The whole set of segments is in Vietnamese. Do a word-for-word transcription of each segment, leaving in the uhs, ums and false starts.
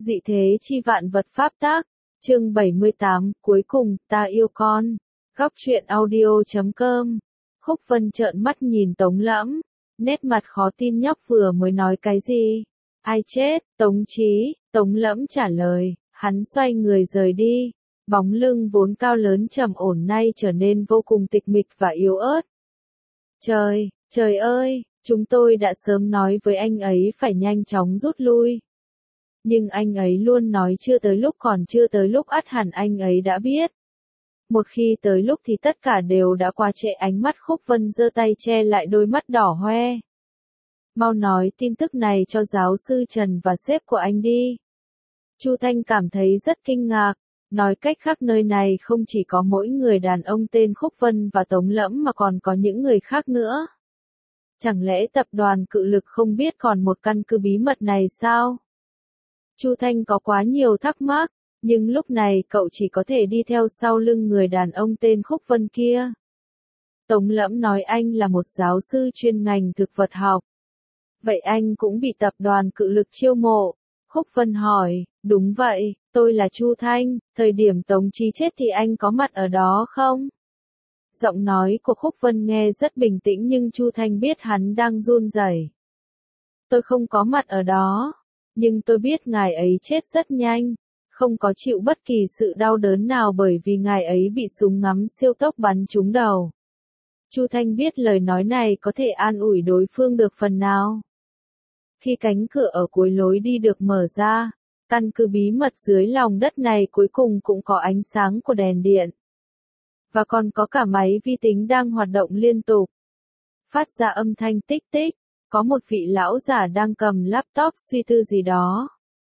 Dị thế chi vạn vật pháp tác, chương bảy mươi tám, cuối cùng, ta yêu con. Góc truyện audio chấm com. Khúc Vân trợn mắt nhìn Tống Lẫm, nét mặt khó tin nhóc vừa mới nói cái gì? Ai chết? Tống Chí, Tống Lẫm trả lời, hắn xoay người rời đi. Bóng lưng vốn cao lớn trầm ổn nay trở nên vô cùng tịch mịch và yếu ớt. Trời, trời ơi, chúng tôi đã sớm nói với anh ấy phải nhanh chóng rút lui. Nhưng anh ấy luôn nói chưa tới lúc, còn chưa tới lúc ắt hẳn anh ấy đã biết. Một khi tới lúc thì tất cả đều đã qua trễ. Ánh mắt Khúc Vân giơ tay che lại đôi mắt đỏ hoe. Mau nói tin tức này cho giáo sư Trần và sếp của anh đi. Chu Thanh cảm thấy rất kinh ngạc. Nói cách khác, nơi này không chỉ có mỗi người đàn ông tên Khúc Vân và Tống Lẫm mà còn có những người khác nữa. Chẳng lẽ tập đoàn Cự Lực không biết còn một căn cứ bí mật này sao? Chu Thanh có quá nhiều thắc mắc, nhưng lúc này cậu chỉ có thể đi theo sau lưng người đàn ông tên Khúc Vân kia. Tống Lẫm nói anh là một giáo sư chuyên ngành thực vật học. Vậy anh cũng bị tập đoàn Cự Lực chiêu mộ? Khúc Vân hỏi, đúng vậy, tôi là Chu Thanh, thời điểm Tống Chí chết thì anh có mặt ở đó không? Giọng nói của Khúc Vân nghe rất bình tĩnh nhưng Chu Thanh biết hắn đang run rẩy. Tôi không có mặt ở đó, nhưng tôi biết ngài ấy chết rất nhanh, không có chịu bất kỳ sự đau đớn nào bởi vì ngài ấy bị súng ngắm siêu tốc bắn trúng đầu. Chu Thanh biết lời nói này có thể an ủi đối phương được phần nào. Khi cánh cửa ở cuối lối đi được mở ra, căn cứ bí mật dưới lòng đất này cuối cùng cũng có ánh sáng của đèn điện. Và còn có cả máy vi tính đang hoạt động liên tục. Phát ra âm thanh tích tích, có một vị lão giả đang cầm laptop suy tư gì đó.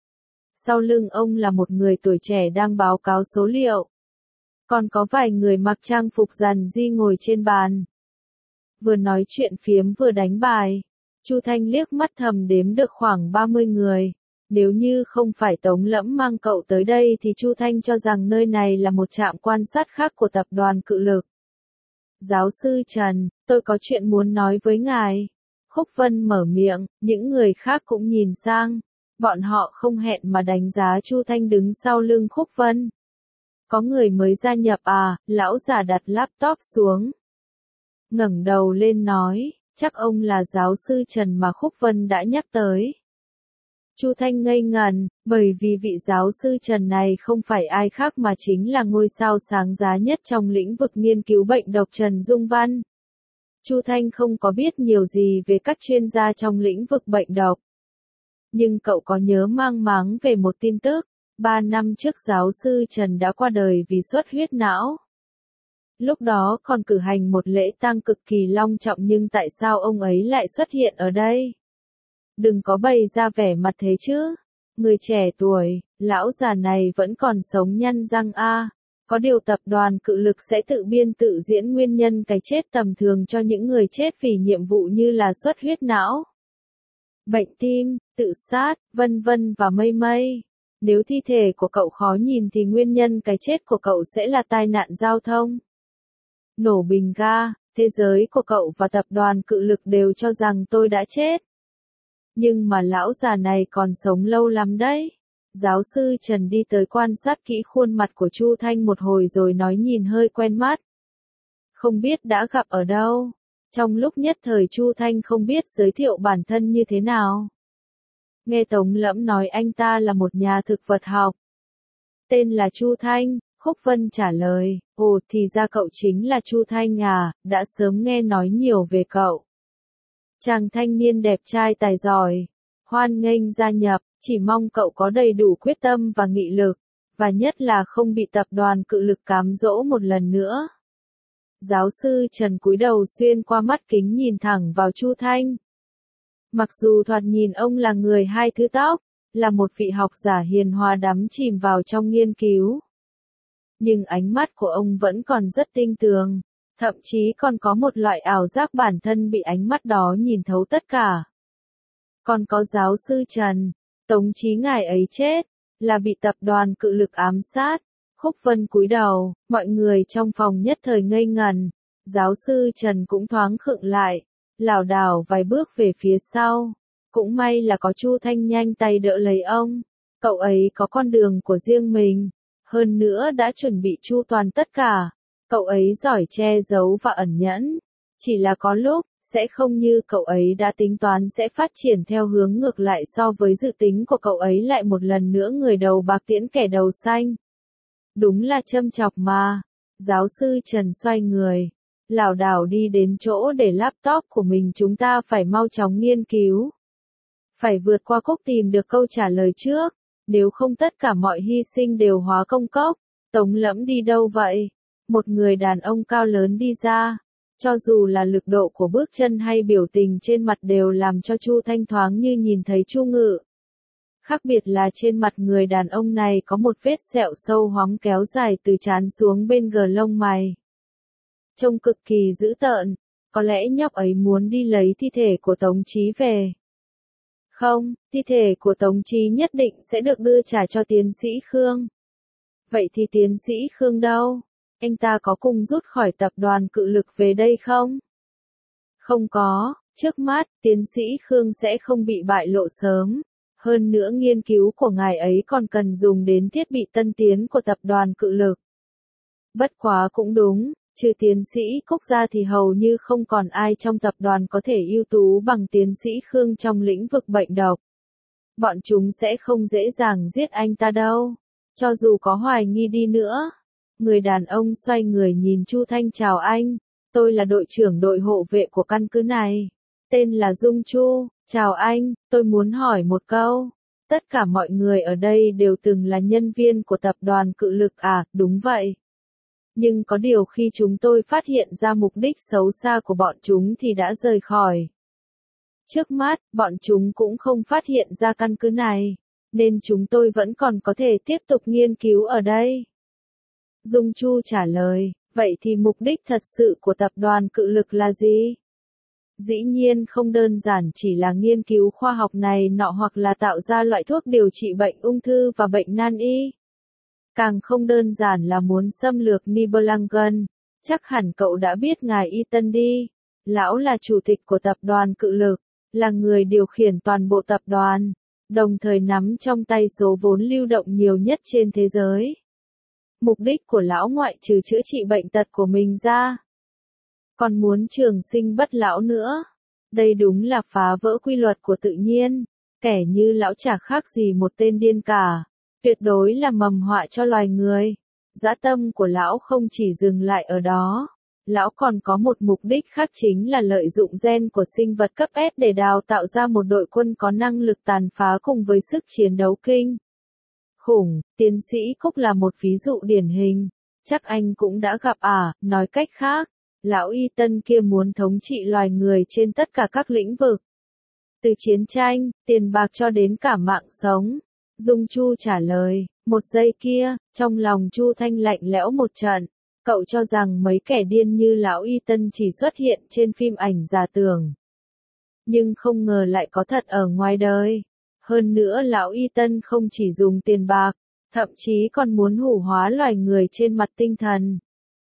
Sau lưng ông là một người tuổi trẻ đang báo cáo số liệu. Còn có vài người mặc trang phục rằn ri ngồi trên bàn. Vừa nói chuyện phiếm vừa đánh bài. Chu Thanh liếc mắt thầm đếm được khoảng ba mươi người. Nếu như không phải Tống Lẫm mang cậu tới đây thì Chu Thanh cho rằng nơi này là một trạm quan sát khác của tập đoàn Cự Lực. Giáo sư Trần, tôi có chuyện muốn nói với ngài. Khúc Vân mở miệng, những người khác cũng nhìn sang. Bọn họ không hẹn mà đánh giá Chu Thanh đứng sau lưng Khúc Vân. Có người mới gia nhập à? Lão già đặt laptop xuống. Ngẩng đầu lên nói, chắc ông là giáo sư Trần mà Khúc Vân đã nhắc tới. Chu Thanh ngây ngần, bởi vì vị giáo sư Trần này không phải ai khác mà chính là ngôi sao sáng giá nhất trong lĩnh vực nghiên cứu bệnh độc Trần Dung Văn. Chu Thanh không có biết nhiều gì về các chuyên gia trong lĩnh vực bệnh độc. Nhưng cậu có nhớ mang máng về một tin tức, ba năm trước giáo sư Trần đã qua đời vì xuất huyết não. Lúc đó còn cử hành một lễ tang cực kỳ long trọng nhưng tại sao ông ấy lại xuất hiện ở đây? Đừng có bày ra vẻ mặt thế chứ. Người trẻ tuổi, lão già này vẫn còn sống nhăn răng a. Có điều tập đoàn Cự Lực sẽ tự biên tự diễn nguyên nhân cái chết tầm thường cho những người chết vì nhiệm vụ như là xuất huyết não, bệnh tim, tự sát, vân vân và mây mây. Nếu thi thể của cậu khó nhìn thì nguyên nhân cái chết của cậu sẽ là tai nạn giao thông, nổ bình ga. Thế giới của cậu và tập đoàn Cự Lực đều cho rằng tôi đã chết. Nhưng mà lão già này còn sống lâu lắm đấy. Giáo sư Trần đi tới quan sát kỹ khuôn mặt của Chu Thanh một hồi rồi nói nhìn hơi quen mắt. Không biết đã gặp ở đâu. Trong lúc nhất thời Chu Thanh không biết giới thiệu bản thân như thế nào. Nghe Tống Lẫm nói anh ta là một nhà thực vật học. Tên là Chu Thanh, Khúc Vân trả lời, ồ thì ra cậu chính là Chu Thanh à, đã sớm nghe nói nhiều về cậu. Chàng thanh niên đẹp trai tài giỏi, hoan nghênh gia nhập, chỉ mong cậu có đầy đủ quyết tâm và nghị lực, và nhất là không bị tập đoàn Cự Lực cám dỗ một lần nữa. Giáo sư Trần cúi đầu xuyên qua mắt kính nhìn thẳng vào Chu Thanh. Mặc dù thoạt nhìn ông là người hai thứ tóc, là một vị học giả hiền hòa đắm chìm vào trong nghiên cứu. Nhưng ánh mắt của ông vẫn còn rất tinh tường, thậm chí còn có một loại ảo giác bản thân bị ánh mắt đó nhìn thấu tất cả. Còn có giáo sư Trần, Tống Chí ngài ấy chết, là bị tập đoàn Cự Lực ám sát. Khúc Vân cúi đầu, mọi người trong phòng nhất thời ngây ngần. Giáo sư Trần cũng thoáng khựng lại, lảo đảo vài bước về phía sau. Cũng may là có Chu Thanh nhanh tay đỡ lấy ông. Cậu ấy có con đường của riêng mình, hơn nữa đã chuẩn bị chu toàn tất cả. Cậu ấy giỏi che giấu và ẩn nhẫn, chỉ là có lúc, sẽ không như cậu ấy đã tính toán sẽ phát triển theo hướng ngược lại so với dự tính của cậu ấy, lại một lần nữa người đầu bạc tiễn kẻ đầu xanh. Đúng là châm chọc mà. Giáo sư Trần xoay người, lảo đảo đi đến chỗ để laptop của mình, chúng ta phải mau chóng nghiên cứu. Phải vượt qua Cúc tìm được câu trả lời trước, nếu không tất cả mọi hy sinh đều hóa công cốc. Tống Lẫm đi đâu vậy? Một người đàn ông cao lớn đi ra. Cho dù là lực độ của bước chân hay biểu tình trên mặt đều làm cho Chu Thanh thoáng như nhìn thấy Chu Ngự. Khác biệt là trên mặt người đàn ông này có một vết sẹo sâu hoắm kéo dài từ trán xuống bên gờ lông mày. Trông cực kỳ dữ tợn, có lẽ nhóc ấy muốn đi lấy thi thể của Tống Chí về. Không, thi thể của Tống Chí nhất định sẽ được đưa trả cho tiến sĩ Khương. Vậy thì tiến sĩ Khương đâu? Anh ta có cùng rút khỏi tập đoàn Cự Lực về đây không? Không có, trước mắt, tiến sĩ Khương sẽ không bị bại lộ sớm. Hơn nữa nghiên cứu của ngài ấy còn cần dùng đến thiết bị tân tiến của tập đoàn Cự Lực. Bất quá cũng đúng, trừ tiến sĩ Cúc ra thì hầu như không còn ai trong tập đoàn có thể ưu tú bằng tiến sĩ Khương trong lĩnh vực bệnh độc. Bọn chúng sẽ không dễ dàng giết anh ta đâu, cho dù có hoài nghi đi nữa. Người đàn ông xoay người nhìn Chu Thanh, chào anh, tôi là đội trưởng đội hộ vệ của căn cứ này. Tên là Dung Chu, chào anh, tôi muốn hỏi một câu. Tất cả mọi người ở đây đều từng là nhân viên của tập đoàn Cự Lực à? Đúng vậy. Nhưng có điều khi chúng tôi phát hiện ra mục đích xấu xa của bọn chúng thì đã rời khỏi. Trước mắt, bọn chúng cũng không phát hiện ra căn cứ này, nên chúng tôi vẫn còn có thể tiếp tục nghiên cứu ở đây. Dung Chu trả lời, vậy thì mục đích thật sự của tập đoàn Cự Lực là gì? Dĩ nhiên không đơn giản chỉ là nghiên cứu khoa học này nọ hoặc là tạo ra loại thuốc điều trị bệnh ung thư và bệnh nan y. Càng không đơn giản là muốn xâm lược Nibelungen. Chắc hẳn cậu đã biết ngài Ethan đi. Lão là chủ tịch của tập đoàn Cự Lực, là người điều khiển toàn bộ tập đoàn, đồng thời nắm trong tay số vốn lưu động nhiều nhất trên thế giới. Mục đích của lão ngoại trừ chữa trị bệnh tật của mình ra, còn muốn trường sinh bất lão nữa. Đây đúng là phá vỡ quy luật của tự nhiên. Kẻ như lão chả khác gì một tên điên cả. Tuyệt đối là mầm họa cho loài người. Dã tâm của lão không chỉ dừng lại ở đó. Lão còn có một mục đích khác, chính là lợi dụng gen của sinh vật cấp S để đào tạo ra một đội quân có năng lực tàn phá cùng với sức chiến đấu kinh khủng. Tiến sĩ Cúc là một ví dụ điển hình. Chắc anh cũng đã gặp à, nói cách khác. Lão Ethan kia muốn thống trị loài người trên tất cả các lĩnh vực. Từ chiến tranh, tiền bạc cho đến cả mạng sống. Dung Chu trả lời, một giây kia, trong lòng Chu Thanh lạnh lẽo một trận. Cậu cho rằng mấy kẻ điên như lão Ethan chỉ xuất hiện trên phim ảnh giả tưởng. Nhưng không ngờ lại có thật ở ngoài đời. Hơn nữa lão Ethan không chỉ dùng tiền bạc, thậm chí còn muốn hủ hóa loài người trên mặt tinh thần.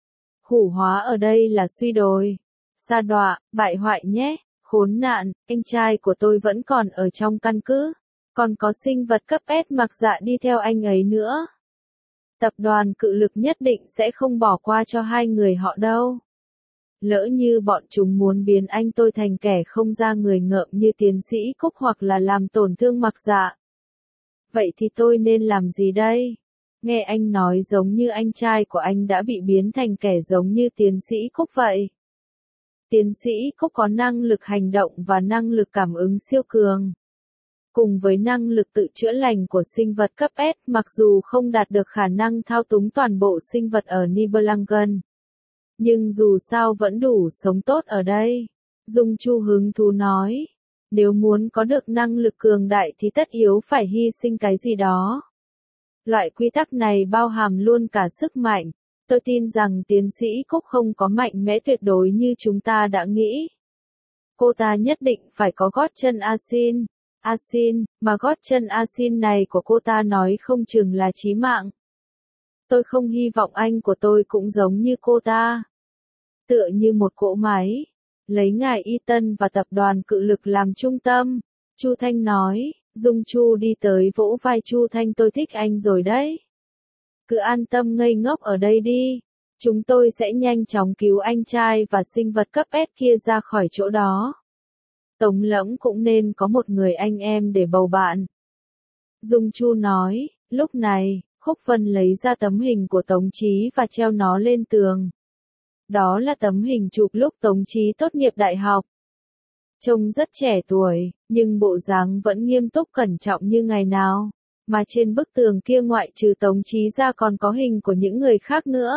Hủ hóa ở đây là suy đồi, sa đọa, bại hoại nhé. Khốn nạn, anh trai của tôi vẫn còn ở trong căn cứ, còn có sinh vật cấp S mặc dạ đi theo anh ấy nữa. Tập đoàn Cự Lực nhất định sẽ không bỏ qua cho hai người họ đâu. Lỡ như bọn chúng muốn biến anh tôi thành kẻ không ra người ngợm như tiến sĩ Cúc hoặc là làm tổn thương mặc dạ. Vậy thì tôi nên làm gì đây? Nghe anh nói giống như anh trai của anh đã bị biến thành kẻ giống như tiến sĩ Cúc vậy. Tiến sĩ Cúc có năng lực hành động và năng lực cảm ứng siêu cường. Cùng với năng lực tự chữa lành của sinh vật cấp S, mặc dù không đạt được khả năng thao túng toàn bộ sinh vật ở Nibelungen, nhưng dù sao vẫn đủ sống tốt ở đây. Dung Chu hứng thú nói, nếu muốn có được năng lực cường đại thì tất yếu phải hy sinh cái gì đó. Loại quy tắc này bao hàm luôn cả sức mạnh. Tôi tin rằng tiến sĩ Cúc không có mạnh mẽ tuyệt đối như chúng ta đã nghĩ. Cô ta nhất định phải có gót chân Asin. Asin, mà gót chân Asin này của cô ta nói không chừng là chí mạng. Tôi không hy vọng anh của tôi cũng giống như cô ta. Tựa như một cỗ máy, lấy ngài Ethan và tập đoàn Cự Lực làm trung tâm. Chu Thanh nói, Dung Chu đi tới vỗ vai Chu Thanh, tôi thích anh rồi đấy. Cứ an tâm ngây ngốc ở đây đi. Chúng tôi sẽ nhanh chóng cứu anh trai và sinh vật cấp S kia ra khỏi chỗ đó. Tống Lẫm cũng nên có một người anh em để bầu bạn. Dung Chu nói, lúc này, Khúc Vân lấy ra tấm hình của Tống Chí và treo nó lên tường. Đó là tấm hình chụp lúc Tống Chí tốt nghiệp đại học. Trông rất trẻ tuổi, nhưng bộ dáng vẫn nghiêm túc cẩn trọng như ngày nào. Mà trên bức tường kia ngoại trừ Tống Chí ra còn có hình của những người khác nữa.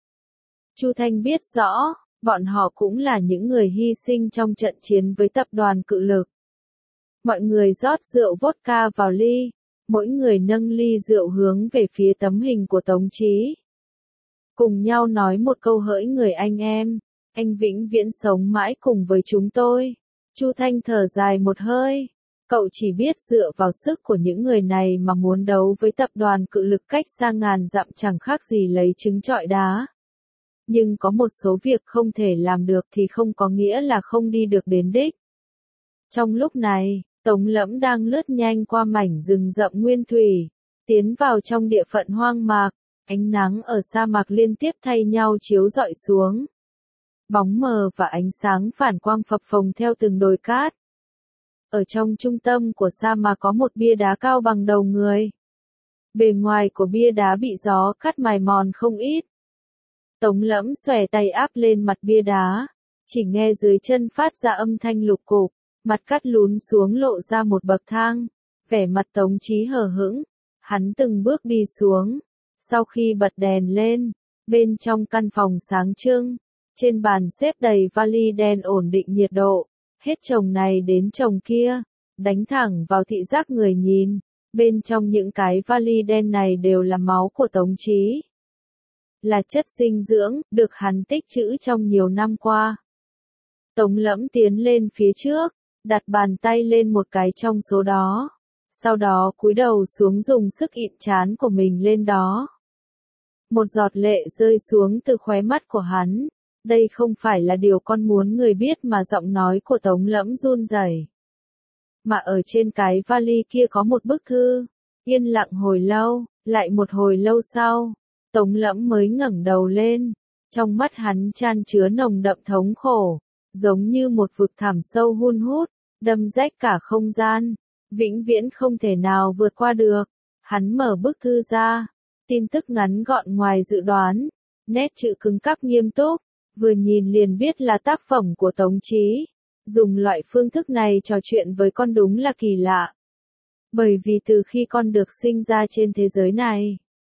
Chu Thanh biết rõ, bọn họ cũng là những người hy sinh trong trận chiến với tập đoàn Cự Lực. Mọi người rót rượu vodka vào ly, mỗi người nâng ly rượu hướng về phía tấm hình của Tống Chí. Cùng nhau nói một câu hỡi người anh em, anh vĩnh viễn sống mãi cùng với chúng tôi. Chu Thanh thở dài một hơi, cậu chỉ biết dựa vào sức của những người này mà muốn đấu với tập đoàn Cự Lực cách xa ngàn dặm chẳng khác gì lấy trứng trọi đá. Nhưng có một số việc không thể làm được thì không có nghĩa là không đi được đến đích. Trong lúc này, Tống Lẫm đang lướt nhanh qua mảnh rừng rậm nguyên thủy, tiến vào trong địa phận hoang mạc, ánh nắng ở sa mạc liên tiếp thay nhau chiếu rọi xuống. Bóng mờ và ánh sáng phản quang phập phồng theo từng đồi cát. Ở trong trung tâm của sa mạc có một bia đá cao bằng đầu người. Bề ngoài của bia đá bị gió cắt mài mòn không ít. Tống Lẫm xòe tay áp lên mặt bia đá, chỉ nghe dưới chân phát ra âm thanh lục cục, mặt cắt lún xuống lộ ra một bậc thang, vẻ mặt Tống Chí hờ hững, hắn từng bước đi xuống, sau khi bật đèn lên, bên trong căn phòng sáng trưng, trên bàn xếp đầy vali đen ổn định nhiệt độ, hết chồng này đến chồng kia, đánh thẳng vào thị giác người nhìn, bên trong những cái vali đen này đều là máu của Tống Chí. Là chất dinh dưỡng, được hắn tích trữ trong nhiều năm qua. Tống Lẫm tiến lên phía trước, đặt bàn tay lên một cái trong số đó. Sau đó cúi đầu xuống dùng sức ịn trán của mình lên đó. Một giọt lệ rơi xuống từ khóe mắt của hắn. Đây không phải là điều con muốn người biết mà giọng nói của Tống Lẫm run rẩy. Mà ở trên cái vali kia có một bức thư. Yên lặng hồi lâu, lại một hồi lâu sau. Tống Lẫm mới ngẩng đầu lên, trong mắt hắn chan chứa nồng đậm thống khổ, giống như một vực thẳm sâu hun hút, đâm rách cả không gian, vĩnh viễn không thể nào vượt qua được. Hắn mở bức thư ra, tin tức ngắn gọn ngoài dự đoán, nét chữ cứng cáp nghiêm túc, vừa nhìn liền biết là tác phẩm của Tống Chí. Dùng loại phương thức này trò chuyện với con đúng là kỳ lạ. Bởi vì từ khi con được sinh ra trên thế giới này,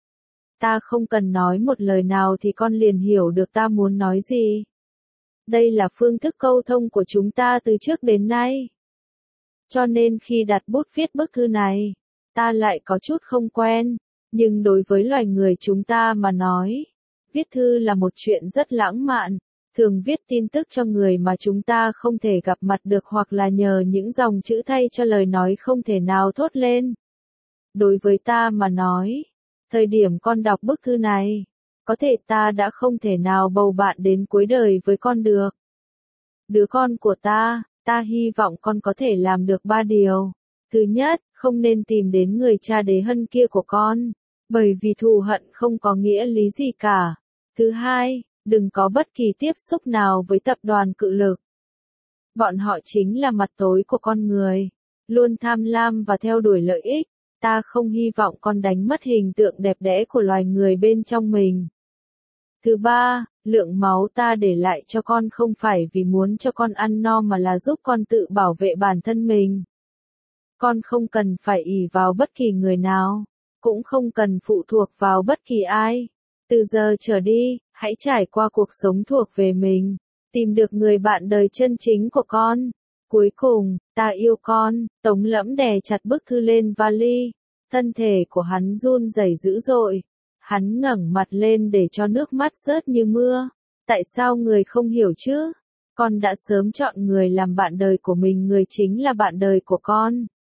ta không cần nói một lời nào thì con liền hiểu được ta muốn nói gì. Đây là phương thức câu thông của chúng ta từ trước đến nay. Cho nên khi đặt bút viết bức thư này, ta lại có chút không quen, nhưng đối với loài người chúng ta mà nói, viết thư là một chuyện rất lãng mạn, thường viết tin tức cho người mà chúng ta không thể gặp mặt được hoặc là nhờ những dòng chữ thay cho lời nói không thể nào thốt lên. Đối với ta mà nói, thời điểm con đọc bức thư này, có thể ta đã không thể nào bầu bạn đến cuối đời với con được. Đứa con của ta, ta hy vọng con có thể làm được ba điều. Thứ nhất, không nên tìm đến người cha đế hân kia của con, bởi vì thù hận không có nghĩa lý gì cả. Thứ hai, đừng có bất kỳ tiếp xúc nào với tập đoàn Cự Lực. Bọn họ chính là mặt tối của con người, luôn tham lam và theo đuổi lợi ích. Ta không hy vọng con đánh mất hình tượng đẹp đẽ của loài người bên trong mình. Thứ ba, lượng máu ta để lại cho con không phải vì muốn cho con ăn no mà là giúp con tự bảo vệ bản thân mình. Con không cần phải ỷ vào bất kỳ người nào, cũng không cần phụ thuộc vào bất kỳ ai. Từ giờ trở đi, hãy trải qua cuộc sống thuộc về mình, tìm được người bạn đời chân chính của con. Cuối cùng, ta yêu con. Tống Lẫm đè chặt bức thư lên vali, thân thể của hắn run rẩy dữ dội. Hắn ngẩng mặt lên để cho nước mắt rớt như mưa. Tại sao người không hiểu chứ? Con đã sớm chọn người làm bạn đời của mình, người chính là bạn đời của con.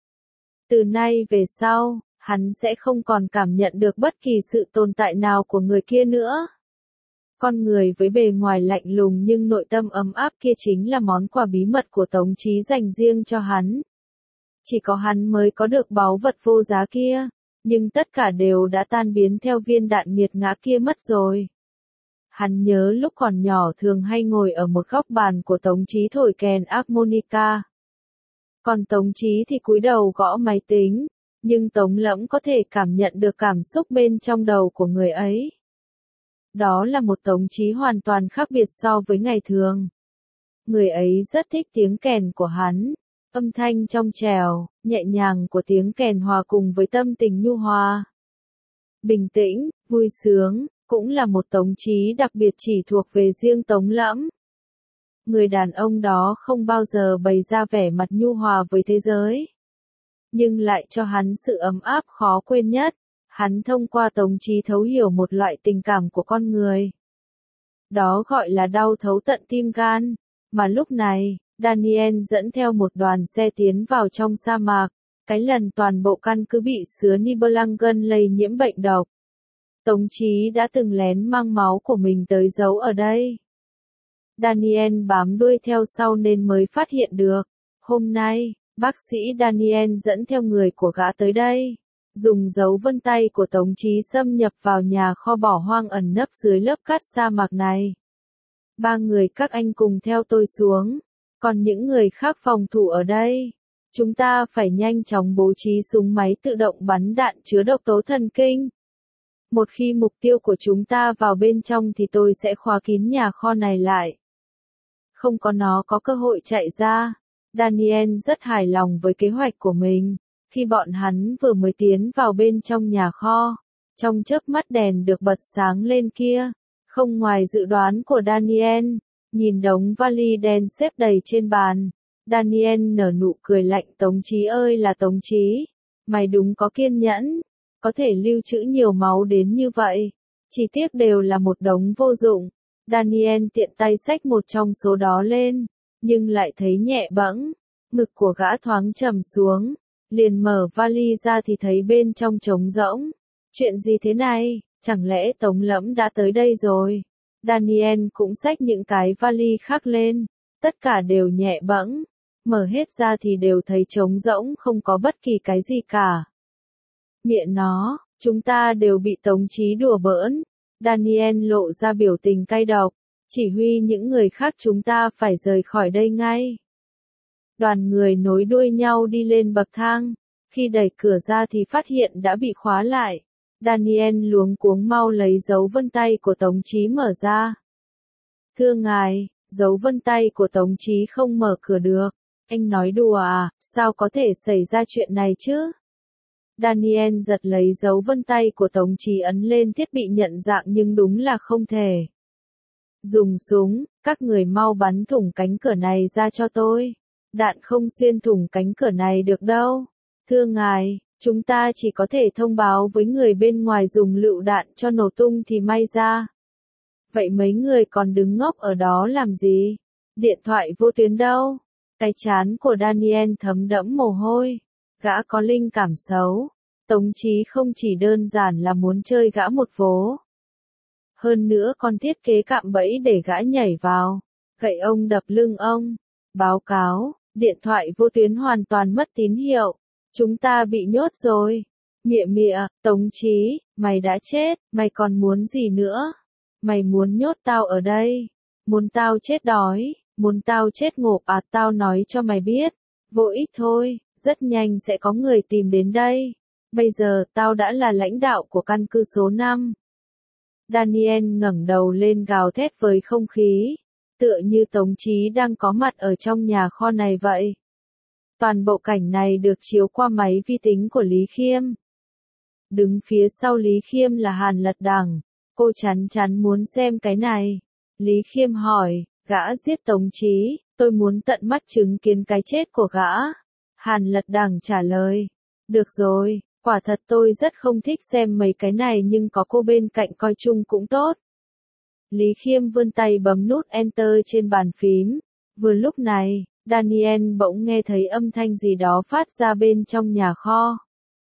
Từ nay về sau, hắn sẽ không còn cảm nhận được bất kỳ sự tồn tại nào của người kia nữa. Con người với bề ngoài lạnh lùng nhưng nội tâm ấm áp kia chính là món quà bí mật của Tống Chí dành riêng cho hắn. Chỉ có hắn mới có được báu vật vô giá kia, nhưng tất cả đều đã tan biến theo viên đạn nghiệt ngã kia mất rồi. Hắn nhớ lúc còn nhỏ thường hay ngồi ở một góc bàn của Tống Chí thổi kèn harmonica. Còn Tống Chí thì cúi đầu gõ máy tính, nhưng Tống Lẫm có thể cảm nhận được cảm xúc bên trong đầu của người ấy. Đó là một Tống Chí hoàn toàn khác biệt so với ngày thường. Người ấy rất thích tiếng kèn của hắn, âm thanh trong trẻo, nhẹ nhàng của tiếng kèn hòa cùng với tâm tình nhu hòa. Bình tĩnh, vui sướng, cũng là một Tống Chí đặc biệt chỉ thuộc về riêng Tống Lẫm. Người đàn ông đó không bao giờ bày ra vẻ mặt nhu hòa với thế giới, nhưng lại cho hắn sự ấm áp khó quên nhất. Hắn thông qua Tống Chí thấu hiểu một loại tình cảm của con người. Đó gọi là đau thấu tận tim gan, mà lúc này, Daniel dẫn theo một đoàn xe tiến vào trong sa mạc, cái lần toàn bộ căn cứ bị sứa Nibelungen lây nhiễm bệnh độc. Tống Chí đã từng lén mang máu của mình tới giấu ở đây. Daniel bám đuôi theo sau nên mới phát hiện được. Hôm nay, bác sĩ Daniel dẫn theo người của gã tới đây, dùng dấu vân tay của Tống Chí xâm nhập vào nhà kho bỏ hoang ẩn nấp dưới lớp cát sa mạc này. Ba người các anh cùng theo tôi xuống, còn những người khác phòng thủ ở đây. Chúng ta phải nhanh chóng bố trí súng máy tự động bắn đạn chứa độc tố thần kinh. Một khi mục tiêu của chúng ta vào bên trong thì tôi sẽ khóa kín nhà kho này lại. Không có nó có cơ hội chạy ra. Daniel rất hài lòng với kế hoạch của mình. Khi bọn hắn vừa mới tiến vào bên trong nhà kho, trong chớp mắt đèn được bật sáng lên kia, không ngoài dự đoán của Daniel, nhìn đống vali đen xếp đầy trên bàn, Daniel nở nụ cười lạnh. Tống Chí ơi là Tống Chí, mày đúng có kiên nhẫn, có thể lưu trữ nhiều máu đến như vậy, chỉ tiếc đều là một đống vô dụng. Daniel tiện tay xách một trong số đó lên, nhưng lại thấy nhẹ bẫng, ngực của gã thoáng trầm xuống. Liền mở vali ra thì thấy bên trong trống rỗng. Chuyện gì thế này, chẳng lẽ Tống Lẫm đã tới đây rồi? Daniel cũng xách những cái vali khác lên, tất cả đều nhẹ bẫng, mở hết ra thì đều thấy trống rỗng không có bất kỳ cái gì cả. Mẹ nó, chúng ta đều bị Tống Chí đùa bỡn. Daniel lộ ra biểu tình cay độc, chỉ huy những người khác chúng ta phải rời khỏi đây ngay. Đoàn người nối đuôi nhau đi lên bậc thang, khi đẩy cửa ra thì phát hiện đã bị khóa lại. Daniel luống cuống mau lấy dấu vân tay của Tống Chí mở ra. Thưa ngài, dấu vân tay của Tống Chí không mở cửa được. Anh nói đùa à, sao có thể xảy ra chuyện này chứ? Daniel giật lấy dấu vân tay của Tống Chí ấn lên thiết bị nhận dạng nhưng đúng là không thể. Dùng súng, các người mau bắn thủng cánh cửa này ra cho tôi. Đạn không xuyên thủng cánh cửa này được đâu. Thưa ngài, chúng ta chỉ có thể thông báo với người bên ngoài dùng lựu đạn cho nổ tung thì may ra. Vậy mấy người còn đứng ngốc ở đó làm gì? Điện thoại vô tuyến đâu? Cái trán của Daniel thấm đẫm mồ hôi. Gã có linh cảm xấu. Tống Chí không chỉ đơn giản là muốn chơi gã một vố. Hơn nữa còn thiết kế cạm bẫy để gã nhảy vào. Gậy ông đập lưng ông. Báo cáo, điện thoại vô tuyến hoàn toàn mất tín hiệu. Chúng ta bị nhốt rồi. Mịa mịa, Tống Chí, mày đã chết, mày còn muốn gì nữa? Mày muốn nhốt tao ở đây? Muốn tao chết đói? Muốn tao chết ngộp à? Tao nói cho mày biết. Vô ích thôi, rất nhanh sẽ có người tìm đến đây. Bây giờ tao đã là lãnh đạo của căn cứ số năm. Daniel ngẩng đầu lên gào thét với không khí. Tựa như Tống Chí đang có mặt ở trong nhà kho này vậy. Toàn bộ cảnh này được chiếu qua máy vi tính của Lý Khiêm. Đứng phía sau Lý Khiêm là Hàn Lật Đằng. Cô chắn chắn muốn xem cái này. Lý Khiêm hỏi, gã giết Tống Chí, tôi muốn tận mắt chứng kiến cái chết của gã. Hàn Lật Đằng trả lời, được rồi, quả thật tôi rất không thích xem mấy cái này nhưng có cô bên cạnh coi chung cũng tốt. Lý Khiêm vươn tay bấm nút Enter trên bàn phím. Vừa lúc này, Daniel bỗng nghe thấy âm thanh gì đó phát ra bên trong nhà kho.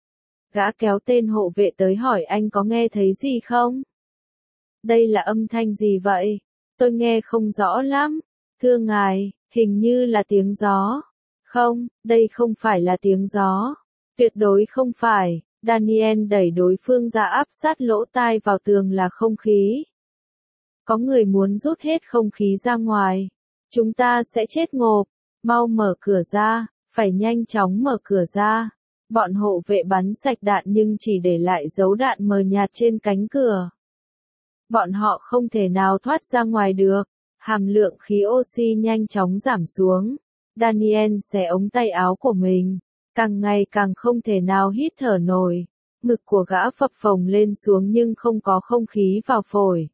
Gã kéo tên hộ vệ tới hỏi anh có nghe thấy gì không? Đây là âm thanh gì vậy? Tôi nghe không rõ lắm. Thưa ngài, hình như là tiếng gió. Không, đây không phải là tiếng gió. Tuyệt đối không phải. Daniel đẩy đối phương ra áp sát lỗ tai vào tường là không khí. Có người muốn rút hết không khí ra ngoài. Chúng ta sẽ chết ngộp. Mau mở cửa ra, phải nhanh chóng mở cửa ra. Bọn hộ vệ bắn sạch đạn nhưng chỉ để lại dấu đạn mờ nhạt trên cánh cửa. Bọn họ không thể nào thoát ra ngoài được. Hàm lượng khí oxy nhanh chóng giảm xuống. Daniel xẻ ống tay áo của mình. Càng ngày càng không thể nào hít thở nổi. Ngực của gã phập phồng lên xuống nhưng không có không khí vào phổi.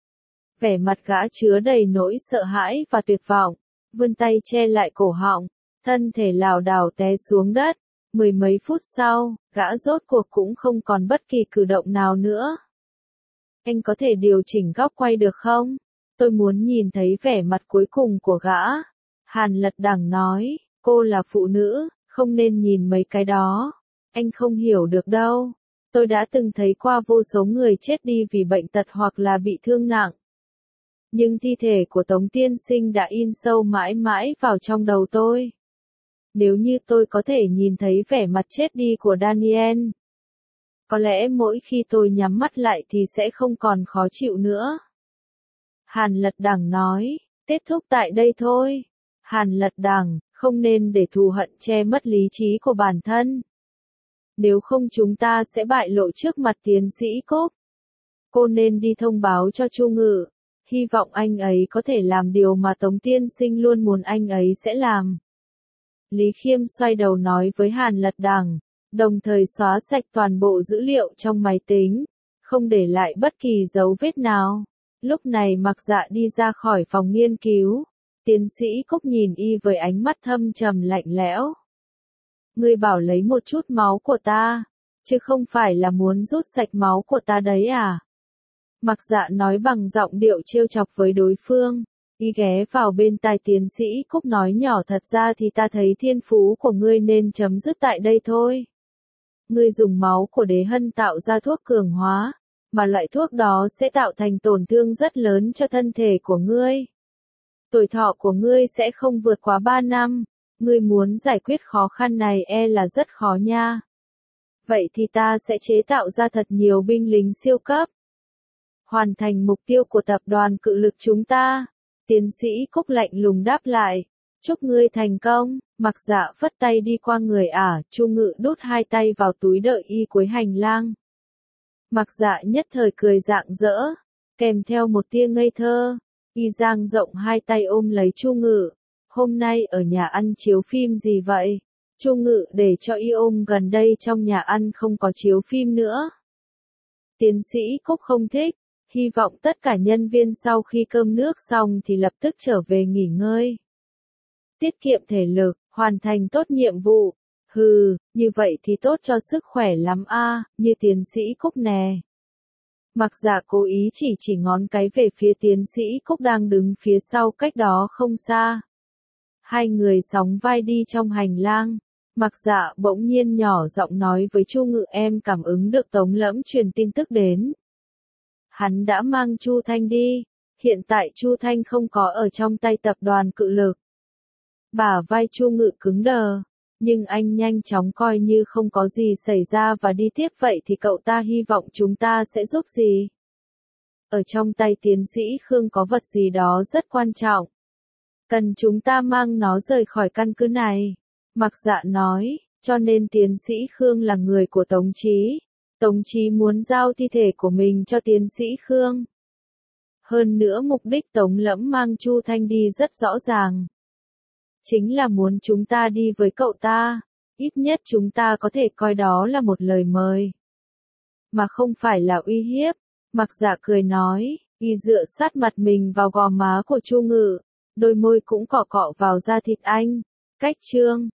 Vẻ mặt gã chứa đầy nỗi sợ hãi và tuyệt vọng. Vươn tay che lại cổ họng. Thân thể lảo đảo té xuống đất. Mười mấy phút sau, gã rốt cuộc cũng không còn bất kỳ cử động nào nữa. Anh có thể điều chỉnh góc quay được không? Tôi muốn nhìn thấy vẻ mặt cuối cùng của gã. Hàn Lật Đằng nói, cô là phụ nữ, không nên nhìn mấy cái đó. Anh không hiểu được đâu. Tôi đã từng thấy qua vô số người chết đi vì bệnh tật hoặc là bị thương nặng. Nhưng thi thể của Tống Tiên Sinh đã in sâu mãi mãi vào trong đầu tôi. Nếu như tôi có thể nhìn thấy vẻ mặt chết đi của Daniel, có lẽ mỗi khi tôi nhắm mắt lại thì sẽ không còn khó chịu nữa. Hàn Lật Đằng nói, kết thúc tại đây thôi. Hàn Lật Đằng, không nên để thù hận che mất lý trí của bản thân. Nếu không chúng ta sẽ bại lộ trước mặt tiến sĩ Cúc. Cô nên đi thông báo cho Chu Ngự. Hy vọng anh ấy có thể làm điều mà Tống Tiên Sinh luôn muốn anh ấy sẽ làm. Lý Khiêm xoay đầu nói với Hàn Lật Đằng, đồng thời xóa sạch toàn bộ dữ liệu trong máy tính, không để lại bất kỳ dấu vết nào. Lúc này Mặc Dạ đi ra khỏi phòng nghiên cứu. Tiến sĩ Cúc nhìn y với ánh mắt thâm trầm lạnh lẽo. Ngươi bảo lấy một chút máu của ta, chứ không phải là muốn rút sạch máu của ta đấy à? Mặc Dạ nói bằng giọng điệu trêu chọc với đối phương. Y ghé vào bên tai tiến sĩ Cúc nói nhỏ, thật ra thì ta thấy thiên phú của ngươi nên chấm dứt tại đây thôi. Ngươi dùng máu của Đế Hân tạo ra thuốc cường hóa, mà loại thuốc đó sẽ tạo thành tổn thương rất lớn cho thân thể của ngươi. Tuổi thọ của ngươi sẽ không vượt quá ba năm. Ngươi muốn giải quyết khó khăn này e là rất khó nha. Vậy thì ta sẽ chế tạo ra thật nhiều binh lính siêu cấp. Hoàn thành mục tiêu của tập đoàn cự lực chúng ta. Tiến sĩ Cúc lạnh lùng đáp lại. Chúc ngươi thành công. Mặc Dạ phất tay đi qua người ả, Chu Ngự đút hai tay vào túi đợi y cuối hành lang. Mặc Dạ nhất thời cười rạng rỡ, kèm theo một tia ngây thơ. Y dang rộng hai tay ôm lấy Chu Ngự. Hôm nay ở nhà ăn chiếu phim gì vậy? Chu Ngự để cho y ôm, gần đây trong nhà ăn không có chiếu phim nữa. Tiến sĩ Cúc không thích, hy vọng tất cả nhân viên sau khi cơm nước xong thì lập tức trở về nghỉ ngơi. Tiết kiệm thể lực, hoàn thành tốt nhiệm vụ. Hừ, như vậy thì tốt cho sức khỏe lắm a, như tiến sĩ Cúc nè. Mặc Dạ cố ý chỉ chỉ ngón cái về phía tiến sĩ Cúc đang đứng phía sau cách đó không xa. Hai người sóng vai đi trong hành lang. Mặc Dạ bỗng nhiên nhỏ giọng nói với Chu Ngự, em cảm ứng được Tống Lẫm truyền tin tức đến. Hắn đã mang Chu Thanh đi. Hiện tại Chu Thanh không có ở trong tay tập đoàn cự lực. Bả vai Chu Ngự cứng đờ. Nhưng anh nhanh chóng coi như không có gì xảy ra và đi tiếp, vậy thì cậu ta hy vọng chúng ta sẽ giúp gì? Ở trong tay tiến sĩ Khương có vật gì đó rất quan trọng. Cần chúng ta mang nó rời khỏi căn cứ này. Mặc Dạ nói, cho nên tiến sĩ Khương là người của Tống Chí. Tống Chí muốn giao thi thể của mình cho tiến sĩ Khương. Hơn nữa mục đích Tống Lẫm mang Chu Thanh đi rất rõ ràng. Chính là muốn chúng ta đi với cậu ta. Ít nhất chúng ta có thể coi đó là một lời mời. Mà không phải là uy hiếp. Mặc Dạ cười nói, y dựa sát mặt mình vào gò má của Chu Ngự. Đôi môi cũng cọ cọ vào da thịt anh. Cách chương